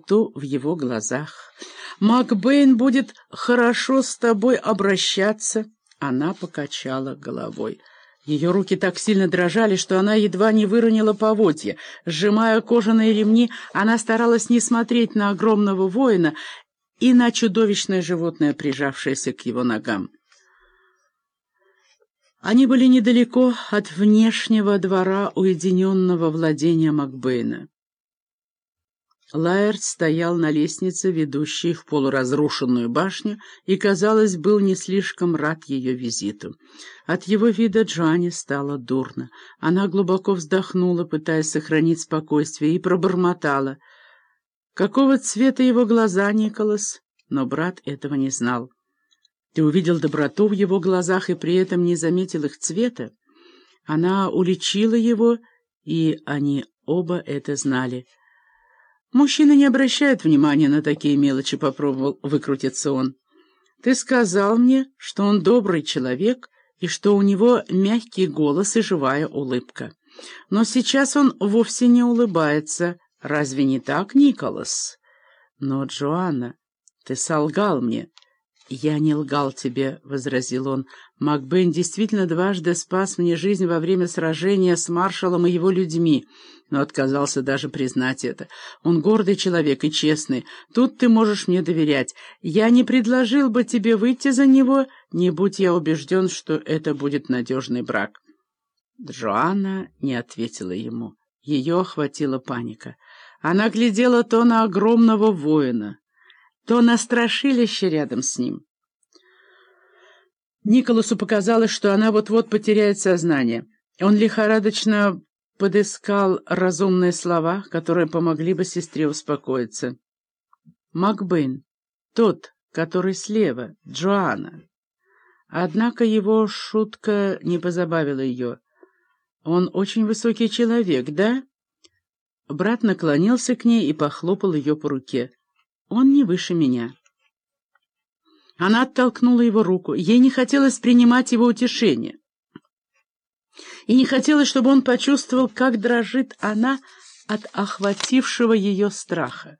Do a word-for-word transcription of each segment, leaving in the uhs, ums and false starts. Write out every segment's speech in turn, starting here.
темноту в его глазах. «Макбейн будет хорошо с тобой обращаться». Она покачала головой. Ее руки так сильно дрожали, что она едва не выронила поводья. Сжимая кожаные ремни, она старалась не смотреть на огромного воина и на чудовищное животное, прижавшееся к его ногам. Они были недалеко от внешнего двора уединенного владения Макбейна. Лаэрт стоял на лестнице, ведущей в полуразрушенную башню, и, казалось, был не слишком рад ее визиту. От его вида Джоанне стало дурно. Она глубоко вздохнула, пытаясь сохранить спокойствие, и пробормотала: «Какого цвета его глаза, Николас?» Но брат этого не знал. «Ты увидел доброту в его глазах и при этом не заметил их цвета?» Она уличила его, и они оба это знали. «Мужчины не обращают внимания на такие мелочи», — попробовал выкрутиться он. «Ты сказал мне, что он добрый человек и что у него мягкий голос и живая улыбка. Но сейчас он вовсе не улыбается. Разве не так, Николас?» «Но, Джоанна, ты солгал мне». «Я не лгал тебе», — возразил он. «Макбейн действительно дважды спас мне жизнь во время сражения с маршалом и его людьми, но отказался даже признать это. Он гордый человек и честный. Тут ты можешь мне доверять. Я не предложил бы тебе выйти за него, не будь я убежден, что это будет надежный брак». Джоанна не ответила ему. Ее охватила паника. Она глядела то на огромного воина, то на страшилище рядом с ним. Николасу показалось, что она вот-вот потеряет сознание. Он лихорадочно подыскал разумные слова, которые помогли бы сестре успокоиться. «Макбейн, тот, который слева, Джоанна». Однако его шутка не позабавила ее. «Он очень высокий человек, да?» Брат наклонился к ней и похлопал ее по руке. «Он не выше меня». Она оттолкнула его руку. Ей не хотелось принимать его утешение. И не хотелось, чтобы он почувствовал, как дрожит она от охватившего ее страха.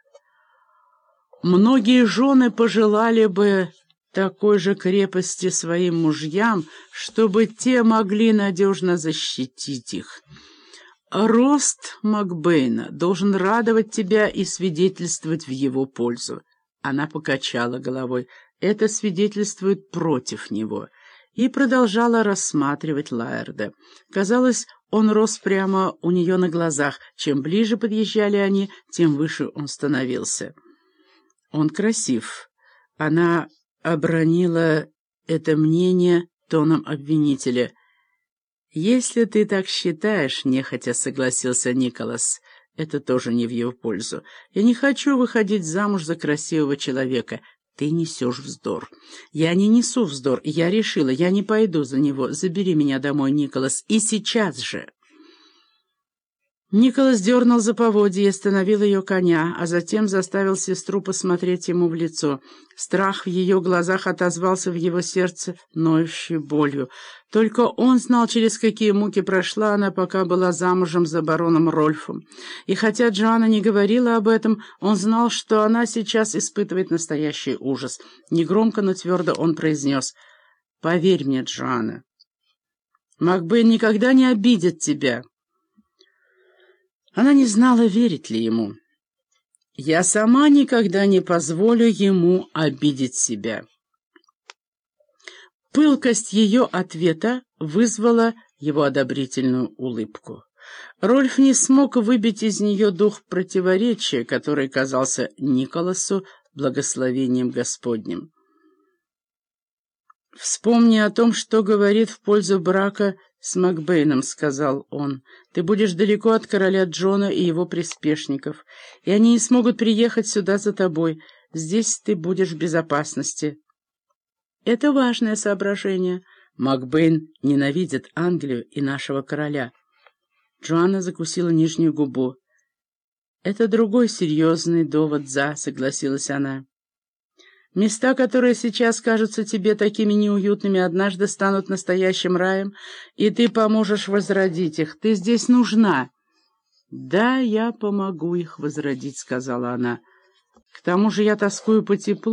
Многие жены пожелали бы такой же крепости своим мужьям, чтобы те могли надежно защитить их. Рост Макбейна должен радовать тебя и свидетельствовать в его пользу. Она покачала головой. Это свидетельствует против него. И продолжала рассматривать Лаэрда. Казалось, он рос прямо у нее на глазах. Чем ближе подъезжали они, тем выше он становился. Он красив. Она обронила это мнение тоном обвинителя. «Если ты так считаешь, — нехотя согласился Николас, — это тоже не в его пользу. Я не хочу выходить замуж за красивого человека. Ты несешь вздор». «Я не несу вздор. Я решила, я не пойду за него. Забери меня домой, Николас, и сейчас же». Николас дернул за поводья и остановил ее коня, а затем заставил сестру посмотреть ему в лицо. Страх в ее глазах отозвался в его сердце ноющей болью. Только он знал, через какие муки прошла она, пока была замужем за бароном Рольфом. И хотя Джоанна не говорила об этом, он знал, что она сейчас испытывает настоящий ужас. Негромко, но твердо он произнес: «Поверь мне, Джоанна, Макбейн никогда не обидит тебя». Она не знала, верить ли ему. «Я сама никогда не позволю ему обидеть себя». Пылкость ее ответа вызвала его одобрительную улыбку. Рольф не смог выбить из нее дух противоречия, который казался Николасу благословением Господним. «Вспомни о том, что говорит в пользу брака с Макбейном», — сказал он. «Ты будешь далеко от короля Джона и его приспешников, и они не смогут приехать сюда за тобой. Здесь ты будешь в безопасности». Это важное соображение. Макбейн ненавидит Англию и нашего короля. Джоанна закусила нижнюю губу. «Это другой серьезный довод «за», — согласилась она. «Места, которые сейчас кажутся тебе такими неуютными, однажды станут настоящим раем, и ты поможешь возродить их. Ты здесь нужна». «Да, я помогу их возродить», — сказала она. К тому же я тоскую по теплу.